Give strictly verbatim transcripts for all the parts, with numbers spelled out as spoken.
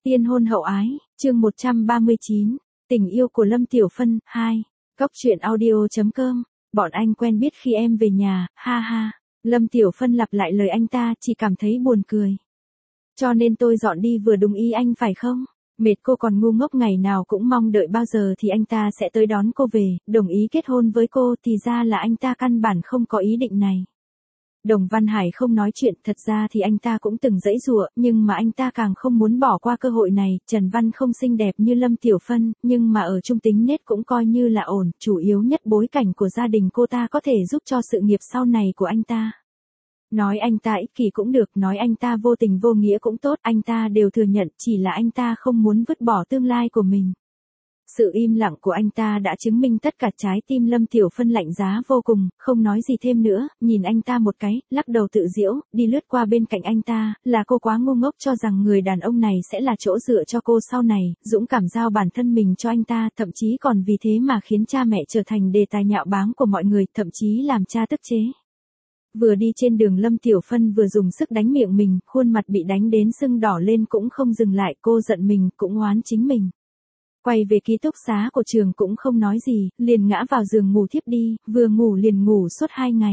Tiên hôn hậu ái, chương một trăm ba mươi chín, tình yêu của Lâm Tiểu Phân, hai. Góc truyện audio.com, bọn anh quen biết khi em về nhà, ha ha. Lâm Tiểu Phân lặp lại lời anh ta, chỉ cảm thấy buồn cười. Cho nên tôi dọn đi vừa đúng ý anh phải không? Mệt cô còn ngu ngốc ngày nào cũng mong đợi bao giờ thì anh ta sẽ tới đón cô về, đồng ý kết hôn với cô, thì ra là anh ta căn bản không có ý định này. Đồng Văn Hải không nói chuyện, thật ra thì anh ta cũng từng giãy giụa, nhưng mà anh ta càng không muốn bỏ qua cơ hội này. Trần Văn không xinh đẹp như Lâm Tiểu Phân, nhưng mà ở trung tính nết cũng coi như là ổn, chủ yếu nhất bối cảnh của gia đình cô ta có thể giúp cho sự nghiệp sau này của anh ta. Nói anh ta ích kỷ cũng được, nói anh ta vô tình vô nghĩa cũng tốt, anh ta đều thừa nhận, chỉ là anh ta không muốn vứt bỏ tương lai của mình. Sự im lặng của anh ta đã chứng minh tất cả. Trái tim Lâm Tiểu Phân lạnh giá vô cùng, không nói gì thêm nữa, nhìn anh ta một cái, lắc đầu tự giễu, đi lướt qua bên cạnh anh ta, là cô quá ngu ngốc cho rằng người đàn ông này sẽ là chỗ dựa cho cô sau này, dũng cảm giao bản thân mình cho anh ta, thậm chí còn vì thế mà khiến cha mẹ trở thành đề tài nhạo báng của mọi người, thậm chí làm cha tức chế. Vừa đi trên đường Lâm Tiểu Phân vừa dùng sức đánh miệng mình, khuôn mặt bị đánh đến sưng đỏ lên cũng không dừng lại, cô giận mình, cũng oán chính mình. Quay về ký túc xá của trường cũng không nói gì, liền ngã vào giường ngủ thiếp đi, vừa ngủ liền ngủ suốt hai ngày.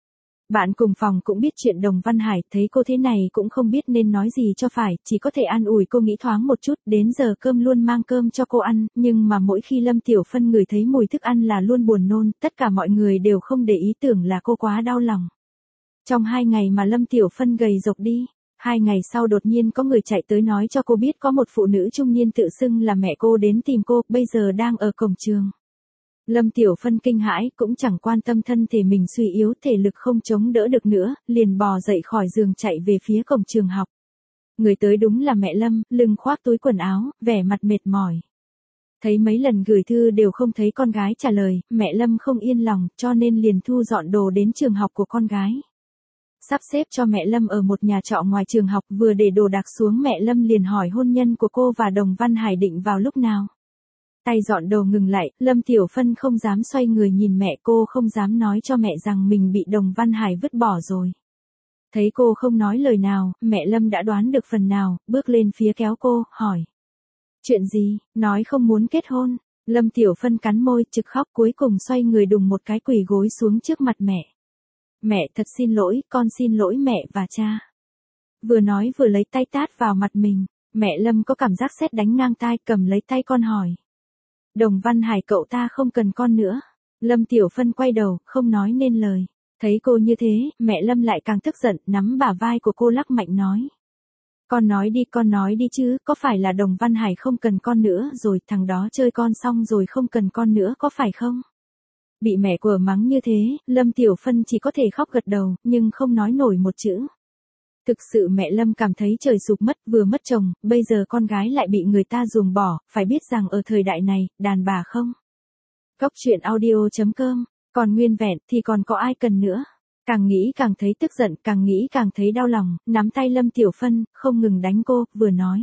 Bạn cùng phòng cũng biết chuyện Đồng Văn Hải, thấy cô thế này cũng không biết nên nói gì cho phải, chỉ có thể an ủi cô nghĩ thoáng một chút, đến giờ cơm luôn mang cơm cho cô ăn, nhưng mà mỗi khi Lâm Tiểu Phân ngửi thấy mùi thức ăn là luôn buồn nôn, tất cả mọi người đều không để ý, tưởng là cô quá đau lòng. Trong hai ngày mà Lâm Tiểu Phân gầy rộc đi. Hai ngày sau đột nhiên có người chạy tới nói cho cô biết có một phụ nữ trung niên tự xưng là mẹ cô đến tìm cô, bây giờ đang ở cổng trường. Lâm Tiểu Phân kinh hãi, cũng chẳng quan tâm thân thể mình suy yếu, thể lực không chống đỡ được nữa, liền bò dậy khỏi giường chạy về phía cổng trường học. Người tới đúng là mẹ Lâm, lưng khoác túi quần áo, vẻ mặt mệt mỏi. Thấy mấy lần gửi thư đều không thấy con gái trả lời, mẹ Lâm không yên lòng, cho nên liền thu dọn đồ đến trường học của con gái. Sắp xếp cho mẹ Lâm ở một nhà trọ ngoài trường học, vừa để đồ đạc xuống mẹ Lâm liền hỏi hôn nhân của cô và Đồng Văn Hải định vào lúc nào. Tay dọn đồ ngừng lại, Lâm Tiểu Phân không dám xoay người nhìn mẹ, cô không dám nói cho mẹ rằng mình bị Đồng Văn Hải vứt bỏ rồi. Thấy cô không nói lời nào, mẹ Lâm đã đoán được phần nào, bước lên phía kéo cô, hỏi. Chuyện gì, nói không muốn kết hôn. Lâm Tiểu Phân cắn môi, trực khóc, cuối cùng xoay người đùng một cái quỳ gối xuống trước mặt mẹ. Mẹ thật xin lỗi, con xin lỗi mẹ và cha. Vừa nói vừa lấy tay tát vào mặt mình, mẹ Lâm có cảm giác sét đánh ngang tai, cầm lấy tay con hỏi. Đồng Văn Hải cậu ta không cần con nữa. Lâm Tiểu Phân quay đầu, không nói nên lời. Thấy cô như thế, mẹ Lâm lại càng tức giận, nắm bả vai của cô lắc mạnh nói. Con nói đi, con nói đi chứ, có phải là Đồng Văn Hải không cần con nữa rồi, thằng đó chơi con xong rồi không cần con nữa có phải không? Bị mẹ của mắng như thế, Lâm Tiểu Phân chỉ có thể khóc gật đầu, nhưng không nói nổi một chữ. Thực sự mẹ Lâm cảm thấy trời sụp mất, vừa mất chồng, bây giờ con gái lại bị người ta ruồng bỏ, phải biết rằng ở thời đại này, đàn bà không. Góc truyện audio.com, còn nguyên vẹn thì còn có ai cần nữa. Càng nghĩ càng thấy tức giận, càng nghĩ càng thấy đau lòng, nắm tay Lâm Tiểu Phân, không ngừng đánh cô, vừa nói.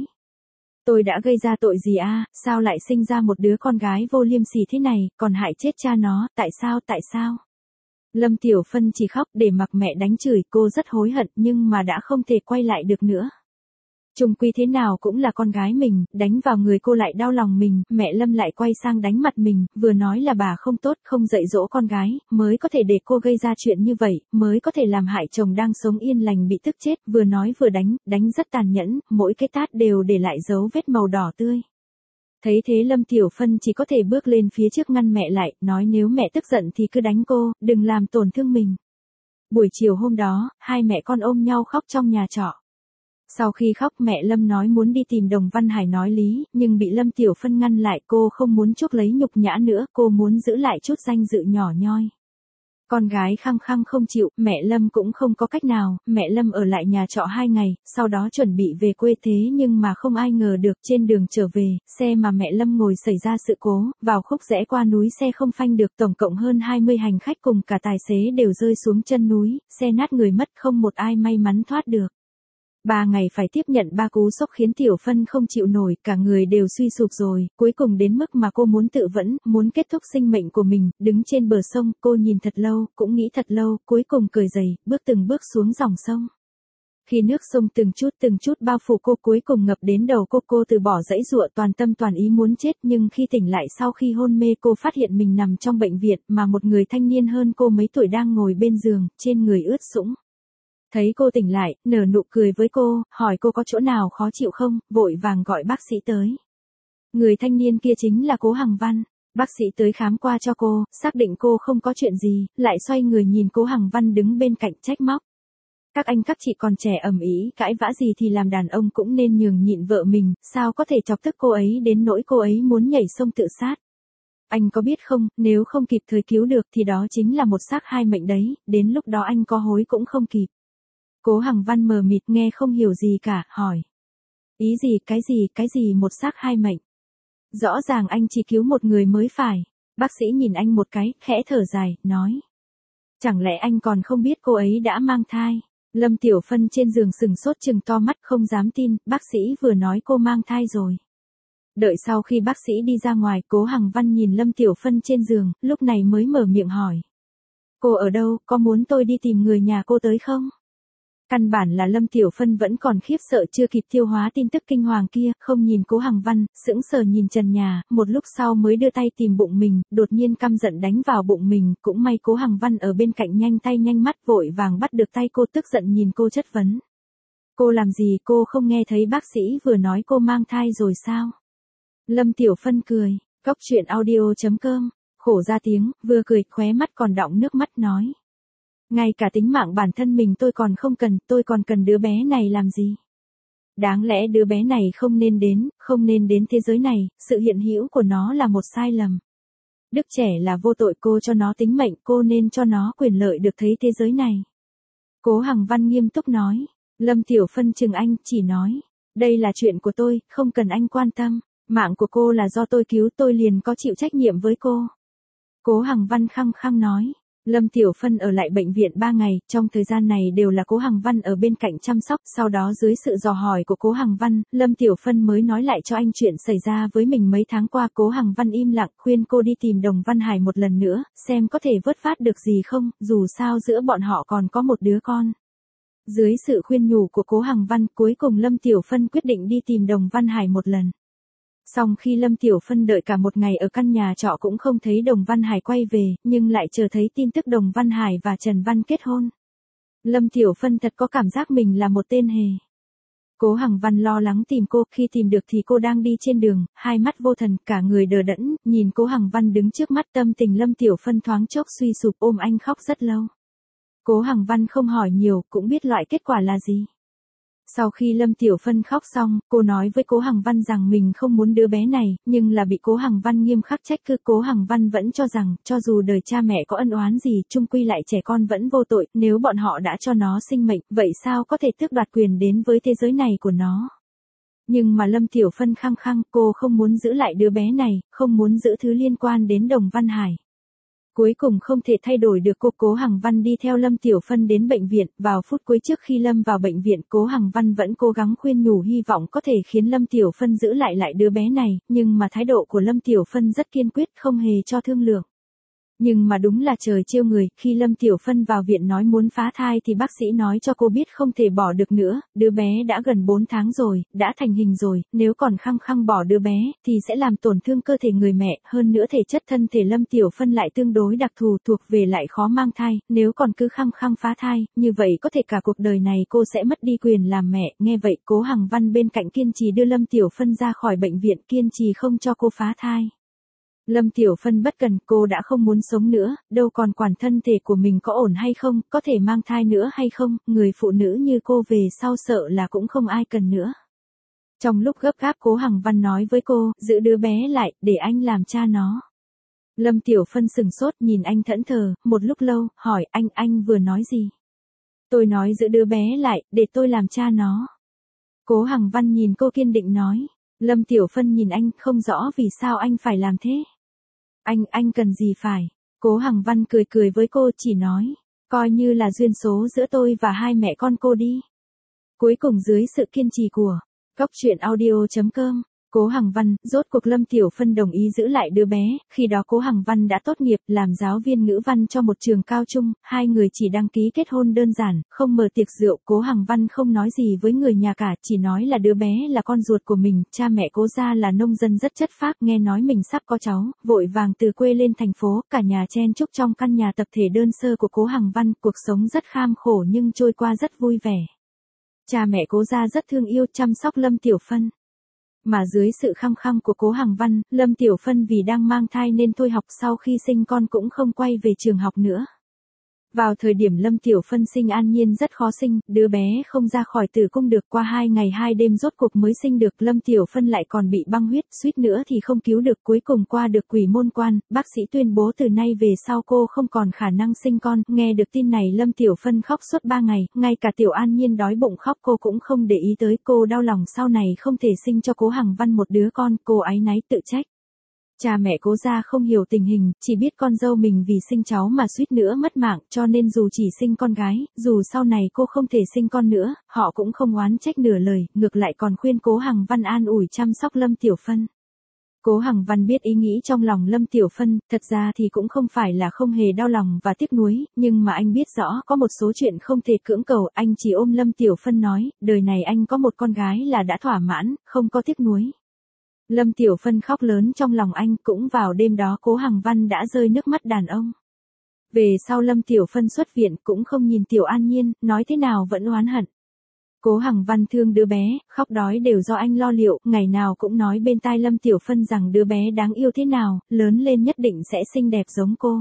Tôi đã gây ra tội gì a, sao lại sinh ra một đứa con gái vô liêm sỉ thế này, còn hại chết cha nó, tại sao, tại sao? Lâm Tiểu Phân chỉ khóc để mặc mẹ đánh chửi, cô rất hối hận nhưng mà đã không thể quay lại được nữa. Chung quy thế nào cũng là con gái mình, đánh vào người cô lại đau lòng mình, mẹ Lâm lại quay sang đánh mặt mình, vừa nói là bà không tốt, không dạy dỗ con gái, mới có thể để cô gây ra chuyện như vậy, mới có thể làm hại chồng đang sống yên lành bị tức chết, vừa nói vừa đánh, đánh rất tàn nhẫn, mỗi cái tát đều để lại dấu vết màu đỏ tươi. Thấy thế Lâm Tiểu Phân chỉ có thể bước lên phía trước ngăn mẹ lại, nói nếu mẹ tức giận thì cứ đánh cô, đừng làm tổn thương mình. Buổi chiều hôm đó, hai mẹ con ôm nhau khóc trong nhà trọ. Sau khi khóc mẹ Lâm nói muốn đi tìm Đồng Văn Hải nói lý, nhưng bị Lâm Tiểu Phân ngăn lại, cô không muốn chuốc lấy nhục nhã nữa, cô muốn giữ lại chút danh dự nhỏ nhoi. Con gái khăng khăng không chịu, mẹ Lâm cũng không có cách nào, mẹ Lâm ở lại nhà trọ hai ngày, sau đó chuẩn bị về quê thế nhưng mà không ai ngờ được trên đường trở về, xe mà mẹ Lâm ngồi xảy ra sự cố, vào khúc rẽ qua núi xe không phanh được, tổng cộng hơn hai mươi hành khách cùng cả tài xế đều rơi xuống chân núi, xe nát người mất, không một ai may mắn thoát được. Ba ngày phải tiếp nhận ba cú sốc khiến Tiểu Phân không chịu nổi, cả người đều suy sụp rồi, cuối cùng đến mức mà cô muốn tự vẫn, muốn kết thúc sinh mệnh của mình, đứng trên bờ sông, cô nhìn thật lâu, cũng nghĩ thật lâu, cuối cùng cởi giày, bước từng bước xuống dòng sông. Khi nước sông từng chút từng chút bao phủ cô cuối cùng ngập đến đầu cô, cô từ bỏ dãy dụa toàn tâm toàn ý muốn chết, nhưng khi tỉnh lại sau khi hôn mê cô phát hiện mình nằm trong bệnh viện mà một người thanh niên hơn cô mấy tuổi đang ngồi bên giường, trên người ướt sũng. Thấy cô tỉnh lại, nở nụ cười với cô, hỏi cô có chỗ nào khó chịu không, vội vàng gọi bác sĩ tới. Người thanh niên kia chính là Cố Hằng Văn. Bác sĩ tới khám qua cho cô, xác định cô không có chuyện gì, lại xoay người nhìn Cố Hằng Văn đứng bên cạnh trách móc. Các anh các chị còn trẻ ầm ĩ cãi vã gì thì làm đàn ông cũng nên nhường nhịn vợ mình, sao có thể chọc tức cô ấy đến nỗi cô ấy muốn nhảy sông tự sát. Anh có biết không, nếu không kịp thời cứu được thì đó chính là một xác hai mệnh đấy, đến lúc đó anh có hối cũng không kịp. Cố Hằng Văn mờ mịt nghe không hiểu gì cả, hỏi. Ý gì, cái gì, cái gì một xác hai mệnh? Rõ ràng anh chỉ cứu một người mới phải. Bác sĩ nhìn anh một cái, khẽ thở dài, nói. Chẳng lẽ anh còn không biết cô ấy đã mang thai? Lâm Tiểu Phân trên giường sừng sốt trừng to mắt không dám tin, bác sĩ vừa nói cô mang thai rồi. Đợi sau khi bác sĩ đi ra ngoài, Cố Hằng Văn nhìn Lâm Tiểu Phân trên giường, lúc này mới mở miệng hỏi. Cô ở đâu, có muốn tôi đi tìm người nhà cô tới không? Căn bản là Lâm Tiểu Phân vẫn còn khiếp sợ chưa kịp tiêu hóa tin tức kinh hoàng kia, không nhìn Cố Hằng Văn, sững sờ nhìn trần nhà, một lúc sau mới đưa tay tìm bụng mình, đột nhiên căm giận đánh vào bụng mình, cũng may Cố Hằng Văn ở bên cạnh nhanh tay nhanh mắt vội vàng bắt được tay cô, tức giận nhìn cô chất vấn. Cô làm gì, cô không nghe thấy bác sĩ vừa nói cô mang thai rồi sao? Lâm Tiểu Phân cười, Cóc Truyện Audio chấm com, khổ ra tiếng, vừa cười khóe mắt còn đọng nước mắt nói. Ngay cả tính mạng bản thân mình tôi còn không cần, tôi còn cần đứa bé này làm gì? Đáng lẽ đứa bé này không nên đến, không nên đến thế giới này, sự hiện hữu của nó là một sai lầm. Đức trẻ là vô tội, cô cho nó tính mệnh, cô nên cho nó quyền lợi được thấy thế giới này. Cố Hằng Văn nghiêm túc nói, Lâm Tiểu Phân chừng anh, chỉ nói, đây là chuyện của tôi, không cần anh quan tâm, mạng của cô là do tôi cứu, tôi liền có chịu trách nhiệm với cô. Cố Hằng Văn khăng khăng nói. Lâm Tiểu Phân ở lại bệnh viện ba ngày, trong thời gian này đều là Cố Hằng Văn ở bên cạnh chăm sóc, sau đó dưới sự dò hỏi của Cố Hằng Văn, Lâm Tiểu Phân mới nói lại cho anh chuyện xảy ra với mình mấy tháng qua. Cố Hằng Văn im lặng khuyên cô đi tìm Đồng Văn Hải một lần nữa, xem có thể vớt vát được gì không, dù sao giữa bọn họ còn có một đứa con. Dưới sự khuyên nhủ của Cố Hằng Văn, cuối cùng Lâm Tiểu Phân quyết định đi tìm Đồng Văn Hải một lần. Song khi Lâm Tiểu Phân đợi cả một ngày ở căn nhà trọ cũng không thấy Đồng Văn Hải quay về, nhưng lại chờ thấy tin tức Đồng Văn Hải và Trần Văn kết hôn. Lâm Tiểu Phân thật có cảm giác mình là một tên hề. Cố Hằng Văn lo lắng tìm cô, khi tìm được thì cô đang đi trên đường, hai mắt vô thần, cả người đờ đẫn, nhìn Cố Hằng Văn đứng trước mắt, tâm tình Lâm Tiểu Phân thoáng chốc suy sụp, ôm anh khóc rất lâu. Cố Hằng Văn không hỏi nhiều, cũng biết loại kết quả là gì. Sau khi Lâm Tiểu Phân khóc xong, cô nói với Cố Hằng Văn rằng mình không muốn đứa bé này, nhưng là bị Cố Hằng Văn nghiêm khắc trách cứ. Cố Hằng Văn vẫn cho rằng, cho dù đời cha mẹ có ân oán gì, chung quy lại trẻ con vẫn vô tội, nếu bọn họ đã cho nó sinh mệnh, vậy sao có thể tước đoạt quyền đến với thế giới này của nó. Nhưng mà Lâm Tiểu Phân khăng khăng, cô không muốn giữ lại đứa bé này, không muốn giữ thứ liên quan đến Đồng Văn Hải. Cuối cùng không thể thay đổi được, cô Cố Hằng Văn đi theo Lâm Tiểu Phân đến bệnh viện, vào phút cuối trước khi Lâm vào bệnh viện, Cố Hằng Văn vẫn cố gắng khuyên nhủ hy vọng có thể khiến Lâm Tiểu Phân giữ lại lại đứa bé này, nhưng mà thái độ của Lâm Tiểu Phân rất kiên quyết, không hề cho thương lượng. Nhưng mà đúng là trời trêu người, khi Lâm Tiểu Phân vào viện nói muốn phá thai thì bác sĩ nói cho cô biết không thể bỏ được nữa, đứa bé đã gần bốn tháng rồi, đã thành hình rồi, nếu còn khăng khăng bỏ đứa bé, thì sẽ làm tổn thương cơ thể người mẹ, hơn nữa thể chất thân thể Lâm Tiểu Phân lại tương đối đặc thù, thuộc về lại khó mang thai, nếu còn cứ khăng khăng phá thai, như vậy có thể cả cuộc đời này cô sẽ mất đi quyền làm mẹ. Nghe vậy, Cố Hằng Văn bên cạnh kiên trì đưa Lâm Tiểu Phân ra khỏi bệnh viện, kiên trì không cho cô phá thai. Lâm Tiểu Phân bất cần, cô đã không muốn sống nữa, đâu còn quản thân thể của mình có ổn hay không, có thể mang thai nữa hay không, người phụ nữ như cô về sau sợ là cũng không ai cần nữa. Trong lúc gấp gáp, Cố Hằng Văn nói với cô, giữ đứa bé lại, để anh làm cha nó. Lâm Tiểu Phân sừng sốt nhìn anh thẫn thờ, một lúc lâu, hỏi anh, anh vừa nói gì? Tôi nói giữ đứa bé lại, để tôi làm cha nó. Cố Hằng Văn nhìn cô kiên định nói. Lâm Tiểu Phân nhìn anh, không rõ vì sao anh phải làm thế. Anh, anh cần gì phải? Cố Hằng Văn cười cười với cô, chỉ nói, coi như là duyên số giữa tôi và hai mẹ con cô đi. Cuối cùng dưới sự kiên trì của Cóc Truyện Audio chấm com, Cố Hằng Văn, rốt cuộc Lâm Tiểu Phân đồng ý giữ lại đứa bé, khi đó Cố Hằng Văn đã tốt nghiệp làm giáo viên ngữ văn cho một trường cao trung, hai người chỉ đăng ký kết hôn đơn giản, không mở tiệc rượu. Cố Hằng Văn không nói gì với người nhà cả, chỉ nói là đứa bé là con ruột của mình, cha mẹ Cố gia là nông dân rất chất phác, nghe nói mình sắp có cháu, vội vàng từ quê lên thành phố, cả nhà chen chúc trong căn nhà tập thể đơn sơ của Cố Hằng Văn, cuộc sống rất kham khổ nhưng trôi qua rất vui vẻ. Cha mẹ Cố gia rất thương yêu chăm sóc Lâm Tiểu Phân. Mà dưới sự khăng khăng của Cố Hằng Văn, Lâm Tiểu Phân vì đang mang thai nên thôi học, sau khi sinh con cũng không quay về trường học nữa. Vào thời điểm Lâm Tiểu Phân sinh An Nhiên rất khó sinh, đứa bé không ra khỏi tử cung được, qua hai ngày hai đêm rốt cuộc mới sinh được. Lâm Tiểu Phân lại còn bị băng huyết, suýt nữa thì không cứu được, cuối cùng qua được quỷ môn quan, bác sĩ tuyên bố từ nay về sau cô không còn khả năng sinh con. Nghe được tin này Lâm Tiểu Phân khóc suốt ba ngày, ngay cả Tiểu An Nhiên đói bụng khóc cô cũng không để ý tới, cô đau lòng sau này không thể sinh cho Cố Hằng Văn một đứa con, cô áy náy tự trách. Cha mẹ Cố gia không hiểu tình hình, chỉ biết con dâu mình vì sinh cháu mà suýt nữa mất mạng, cho nên dù chỉ sinh con gái, dù sau này cô không thể sinh con nữa, họ cũng không oán trách nửa lời, ngược lại còn khuyên Cố Hằng Văn an ủi chăm sóc Lâm Tiểu Phân. Cố Hằng Văn biết ý nghĩ trong lòng Lâm Tiểu Phân, thật ra thì cũng không phải là không hề đau lòng và tiếc nuối, nhưng mà anh biết rõ có một số chuyện không thể cưỡng cầu, anh chỉ ôm Lâm Tiểu Phân nói, đời này anh có một con gái là đã thỏa mãn, không có tiếc nuối. Lâm Tiểu Phân khóc lớn trong lòng anh, cũng vào đêm đó Cố Hằng Văn đã rơi nước mắt đàn ông. Về sau Lâm Tiểu Phân xuất viện cũng không nhìn Tiểu An Nhiên, nói thế nào vẫn oán hận. Cố Hằng Văn thương đứa bé, khóc đói đều do anh lo liệu, ngày nào cũng nói bên tai Lâm Tiểu Phân rằng đứa bé đáng yêu thế nào, lớn lên nhất định sẽ xinh đẹp giống cô.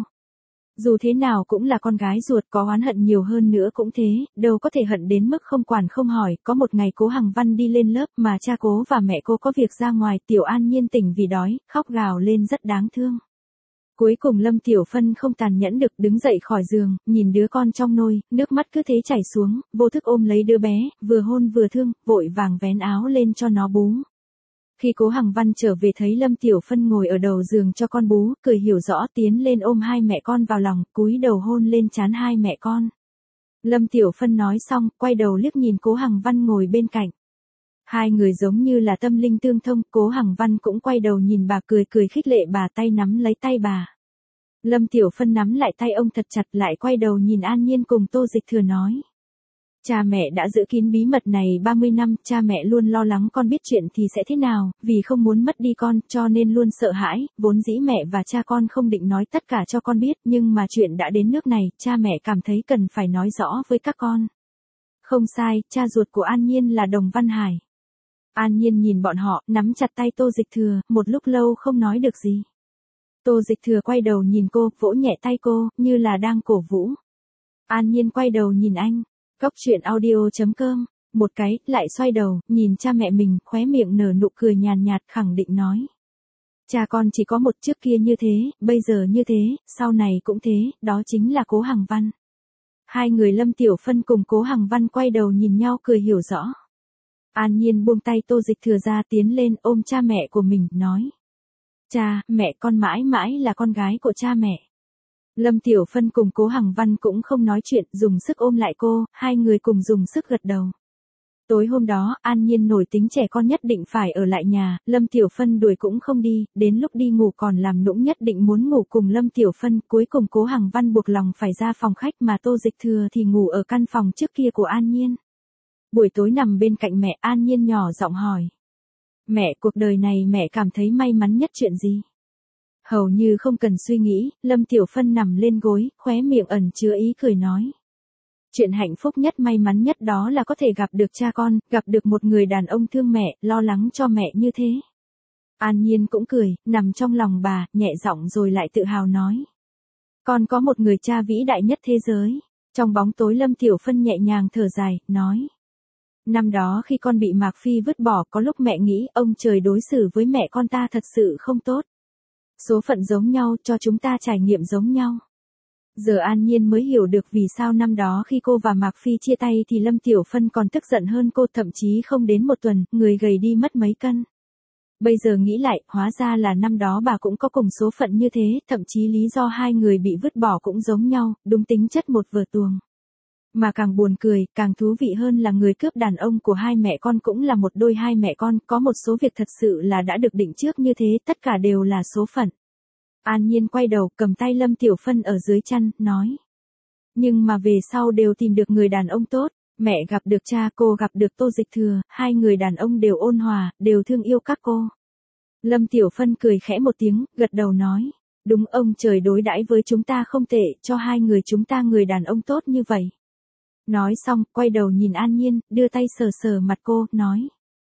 Dù thế nào cũng là con gái ruột, có oán hận nhiều hơn nữa cũng thế, đâu có thể hận đến mức không quản không hỏi. Có một ngày Cố Hằng Văn đi lên lớp mà cha Cố và mẹ cô có việc ra ngoài, Tiểu An Nhiên tỉnh vì đói, khóc gào lên rất đáng thương. Cuối cùng Lâm Tiểu Phân không tàn nhẫn được, đứng dậy khỏi giường, nhìn đứa con trong nôi, nước mắt cứ thế chảy xuống, vô thức ôm lấy đứa bé, vừa hôn vừa thương, vội vàng vén áo lên cho nó bú. Khi Cố Hằng Văn trở về thấy Lâm Tiểu Phân ngồi ở đầu giường cho con bú, cười hiểu rõ tiến lên ôm hai mẹ con vào lòng, cúi đầu hôn lên trán hai mẹ con. Lâm Tiểu Phân nói xong, quay đầu liếc nhìn Cố Hằng Văn ngồi bên cạnh. Hai người giống như là tâm linh tương thông, Cố Hằng Văn cũng quay đầu nhìn bà, cười cười khích lệ bà, tay nắm lấy tay bà. Lâm Tiểu Phân nắm lại tay ông thật chặt, lại quay đầu nhìn An Nhiên cùng Tô Dịch Thừa nói. Cha mẹ đã giữ kín bí mật này ba mươi năm, cha mẹ luôn lo lắng con biết chuyện thì sẽ thế nào, vì không muốn mất đi con, cho nên luôn sợ hãi, vốn dĩ mẹ và cha con không định nói tất cả cho con biết, nhưng mà chuyện đã đến nước này, cha mẹ cảm thấy cần phải nói rõ với các con. Không sai, cha ruột của An Nhiên là Đồng Văn Hải. An Nhiên nhìn bọn họ, nắm chặt tay Tô Dịch Thừa, một lúc lâu không nói được gì. Tô Dịch Thừa quay đầu nhìn cô, vỗ nhẹ tay cô, như là đang cổ vũ. An Nhiên quay đầu nhìn anh. Góc truyện audio chấm com, một cái, lại xoay đầu, nhìn cha mẹ mình, khóe miệng nở nụ cười nhàn nhạt, khẳng định nói. Cha con chỉ có một, trước kia như thế, bây giờ như thế, sau này cũng thế, đó chính là Cố Hằng Văn. Hai người Lâm Tiểu Phân cùng Cố Hằng Văn quay đầu nhìn nhau cười hiểu rõ. An Nhiên buông tay Tô Dịch Thừa ra, tiến lên ôm cha mẹ của mình, nói. Cha, mẹ, con mãi mãi là con gái của cha mẹ. Lâm Tiểu Phân cùng Cố Hằng Văn cũng không nói chuyện, dùng sức ôm lại cô, hai người cùng dùng sức gật đầu. Tối hôm đó, An Nhiên nổi tính trẻ con nhất định phải ở lại nhà, Lâm Tiểu Phân đuổi cũng không đi, đến lúc đi ngủ còn làm nũng nhất định muốn ngủ cùng Lâm Tiểu Phân, cuối cùng Cố Hằng Văn buộc lòng phải ra phòng khách mà Tô Dịch Thừa thì ngủ ở căn phòng trước kia của An Nhiên. Buổi tối nằm bên cạnh mẹ, An Nhiên nhỏ giọng hỏi. Mẹ, cuộc đời này mẹ cảm thấy may mắn nhất chuyện gì? Hầu như không cần suy nghĩ, Lâm Tiểu Phân nằm lên gối, khóe miệng ẩn chứa ý cười nói. Chuyện hạnh phúc nhất may mắn nhất đó là có thể gặp được cha con, gặp được một người đàn ông thương mẹ, lo lắng cho mẹ như thế. An Nhiên cũng cười, nằm trong lòng bà, nhẹ giọng rồi lại tự hào nói. Con có một người cha vĩ đại nhất thế giới. Trong bóng tối Lâm Tiểu Phân nhẹ nhàng thở dài, nói. Năm đó khi con bị Mạc Phi vứt bỏ, có lúc mẹ nghĩ ông trời đối xử với mẹ con ta thật sự không tốt. Số phận giống nhau, cho chúng ta trải nghiệm giống nhau. Giờ An Nhiên mới hiểu được vì sao năm đó khi cô và Mạc Phi chia tay thì Lâm Tiểu Phân còn tức giận hơn cô, thậm chí không đến một tuần, người gầy đi mất mấy cân. Bây giờ nghĩ lại, hóa ra là năm đó bà cũng có cùng số phận như thế, thậm chí lý do hai người bị vứt bỏ cũng giống nhau, đúng tính chất một vở tuồng. Mà càng buồn cười, càng thú vị hơn là người cướp đàn ông của hai mẹ con cũng là một đôi hai mẹ con, có một số việc thật sự là đã được định trước như thế, tất cả đều là số phận. An Nhiên quay đầu, cầm tay Lâm Tiểu Phân ở dưới chăn, nói. Nhưng mà về sau đều tìm được người đàn ông tốt, mẹ gặp được cha, cô gặp được Tô Dịch Thừa, hai người đàn ông đều ôn hòa, đều thương yêu các cô. Lâm Tiểu Phân cười khẽ một tiếng, gật đầu nói. Đúng, ông trời đối đãi với chúng ta không tệ, cho hai người chúng ta người đàn ông tốt như vậy. Nói xong, quay đầu nhìn An Nhiên, đưa tay sờ sờ mặt cô, nói.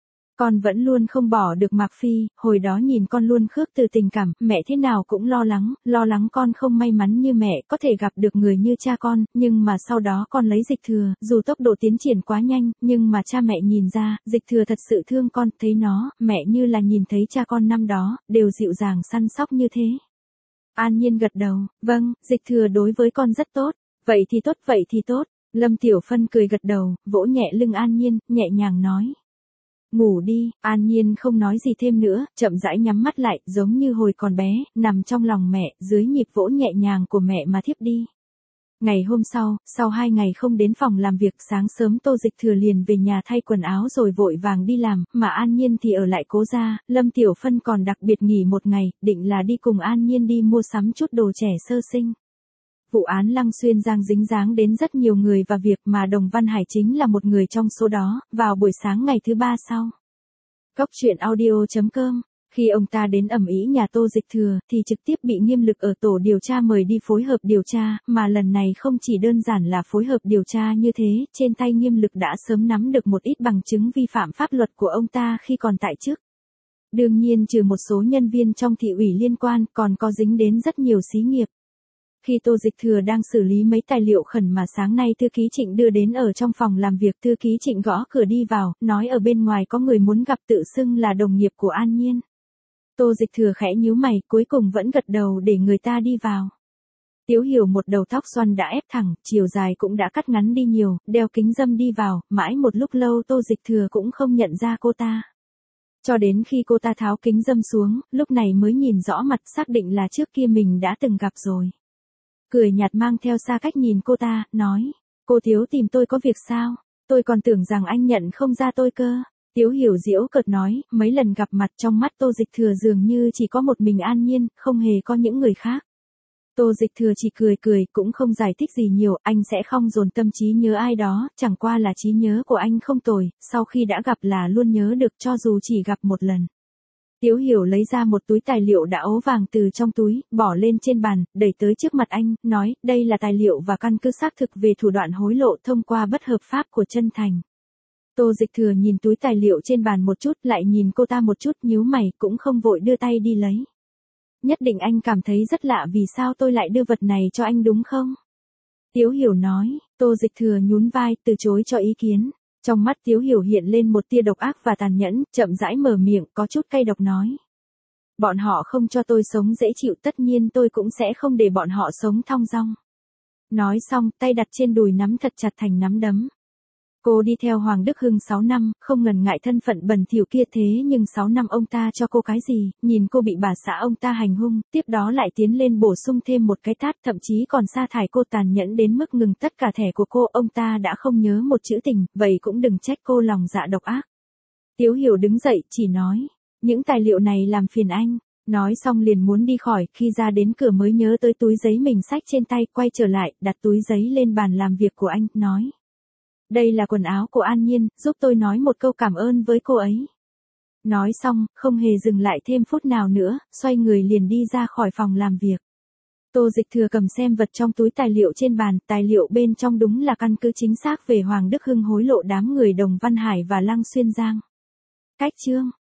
Con vẫn luôn không bỏ được Mạc Phi, hồi đó nhìn con luôn khước từ tình cảm, mẹ thế nào cũng lo lắng, lo lắng con không may mắn như mẹ, có thể gặp được người như cha con, nhưng mà sau đó con lấy Dịch Thừa, dù tốc độ tiến triển quá nhanh, nhưng mà cha mẹ nhìn ra, Dịch Thừa thật sự thương con, thấy nó, mẹ như là nhìn thấy cha con năm đó, đều dịu dàng săn sóc như thế. An Nhiên gật đầu, vâng, Dịch Thừa đối với con rất tốt, vậy thì tốt, vậy thì tốt. Lâm Tiểu Phân cười gật đầu, vỗ nhẹ lưng An Nhiên, nhẹ nhàng nói. Ngủ đi, An Nhiên không nói gì thêm nữa, chậm rãi nhắm mắt lại, giống như hồi còn bé, nằm trong lòng mẹ, dưới nhịp vỗ nhẹ nhàng của mẹ mà thiếp đi. Ngày hôm sau, sau hai ngày không đến phòng làm việc, sáng sớm Tô Dịch Thừa liền về nhà thay quần áo rồi vội vàng đi làm, mà An Nhiên thì ở lại cố gia. Lâm Tiểu Phân còn đặc biệt nghỉ một ngày, định là đi cùng An Nhiên đi mua sắm chút đồ trẻ sơ sinh. Vụ án Lăng Xuyên Giang dính dáng đến rất nhiều người và việc mà Đồng Văn Hải chính là một người trong số đó, vào buổi sáng ngày thứ ba sau. Cốc truyện audio chấm com, khi ông ta đến ầm ĩ nhà Tô Dịch Thừa, thì trực tiếp bị nghiêm lực ở tổ điều tra mời đi phối hợp điều tra, mà lần này không chỉ đơn giản là phối hợp điều tra như thế, trên tay nghiêm lực đã sớm nắm được một ít bằng chứng vi phạm pháp luật của ông ta khi còn tại chức. Đương nhiên trừ một số nhân viên trong thị ủy liên quan, còn có dính đến rất nhiều xí nghiệp. Khi Tô Dịch Thừa đang xử lý mấy tài liệu khẩn mà sáng nay thư ký Trịnh đưa đến ở trong phòng làm việc, thư ký Trịnh gõ cửa đi vào, nói ở bên ngoài có người muốn gặp, tự xưng là đồng nghiệp của An Nhiên. Tô Dịch Thừa khẽ nhíu mày, cuối cùng vẫn gật đầu để người ta đi vào. Tiếu Hiểu một đầu tóc xoăn đã ép thẳng, chiều dài cũng đã cắt ngắn đi nhiều, đeo kính râm đi vào, mãi một lúc lâu Tô Dịch Thừa cũng không nhận ra cô ta. Cho đến khi cô ta tháo kính râm xuống, lúc này mới nhìn rõ mặt, xác định là trước kia mình đã từng gặp rồi. Cười nhạt mang theo xa cách nhìn cô ta, nói, cô Tiếu tìm tôi có việc sao, tôi còn tưởng rằng anh nhận không ra tôi cơ. Tiếu Hiểu giễu cợt nói, mấy lần gặp mặt trong mắt Tô Dịch Thừa dường như chỉ có một mình An Nhiên, không hề có những người khác. Tô Dịch Thừa chỉ cười cười, cũng không giải thích gì nhiều, anh sẽ không dồn tâm trí nhớ ai đó, chẳng qua là trí nhớ của anh không tồi, sau khi đã gặp là luôn nhớ được cho dù chỉ gặp một lần. Tiếu Hiểu lấy ra một túi tài liệu đã ố vàng từ trong túi, bỏ lên trên bàn, đẩy tới trước mặt anh, nói, đây là tài liệu và căn cứ xác thực về thủ đoạn hối lộ thông qua bất hợp pháp của Chân Thành. Tô Dịch Thừa nhìn túi tài liệu trên bàn một chút, lại nhìn cô ta một chút, nhíu mày, cũng không vội đưa tay đi lấy. Nhất định anh cảm thấy rất lạ vì sao tôi lại đưa vật này cho anh đúng không? Tiếu Hiểu nói, Tô Dịch Thừa nhún vai, từ chối cho ý kiến. Trong mắt Tiếu Hiểu hiện lên một tia độc ác và tàn nhẫn, chậm rãi mở miệng, có chút cay độc nói. Bọn họ không cho tôi sống dễ chịu, tất nhiên tôi cũng sẽ không để bọn họ sống thong dong. Nói xong, tay đặt trên đùi nắm thật chặt thành nắm đấm. Cô đi theo Hoàng Đức Hưng sáu năm, không ngần ngại thân phận bẩn thỉu kia, thế nhưng sáu năm ông ta cho cô cái gì, nhìn cô bị bà xã ông ta hành hung, tiếp đó lại tiến lên bổ sung thêm một cái tát, thậm chí còn sa thải cô tàn nhẫn đến mức ngừng tất cả thẻ của cô, ông ta đã không nhớ một chữ tình, vậy cũng đừng trách cô lòng dạ độc ác. Tiếu Hiểu đứng dậy, chỉ nói, những tài liệu này làm phiền anh. Nói xong liền muốn đi khỏi, khi ra đến cửa mới nhớ tới túi giấy mình xách trên tay, quay trở lại, đặt túi giấy lên bàn làm việc của anh, nói. Đây là quần áo của An Nhiên, giúp tôi nói một câu cảm ơn với cô ấy. Nói xong, không hề dừng lại thêm phút nào nữa, xoay người liền đi ra khỏi phòng làm việc. Tô Dịch Thừa cầm xem vật trong túi tài liệu trên bàn, tài liệu bên trong đúng là căn cứ chính xác về Hoàng Đức Hưng hối lộ đám người Đồng Văn Hải và Lăng Xuyên Giang. Cách chương